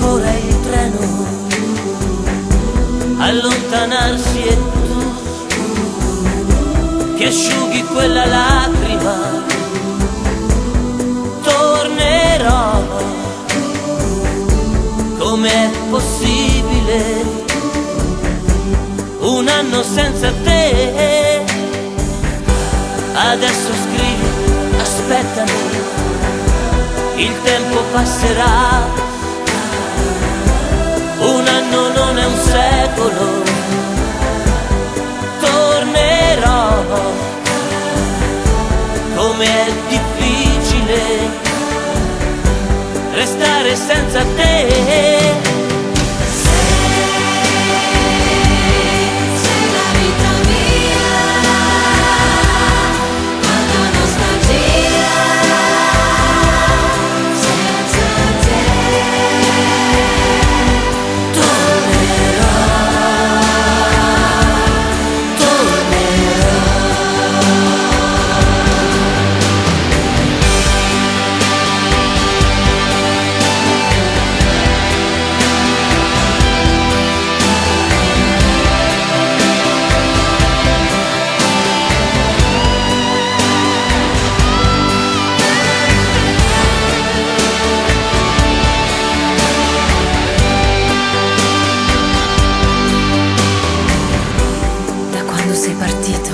ancora il treno allontanarsi e tu che asciughi quella lacrima. Tornerò, com'è possibile un anno senza te? Adesso scrivi, aspettami, il tempo passerà. Un anno non è un secolo. Tornerò, com'è difficile restare senza te. Sei partito,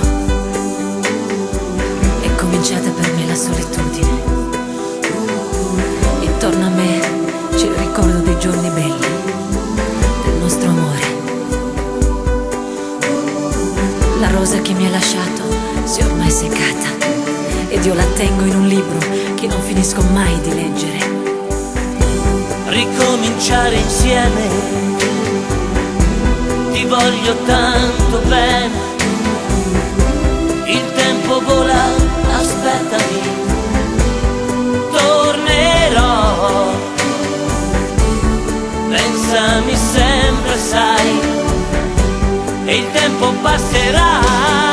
è cominciata per me la solitudine. Intorno a me c'è il ricordo dei giorni belli, del nostro amore. La rosa che mi hai lasciato si è ormai seccata ed io la tengo in un libro che non finisco mai di leggere. Ricominciare insieme, ti voglio tanto bene. Il tempo vola, aspettami, tornerò. Pensami sempre, sai, e il tempo passerà.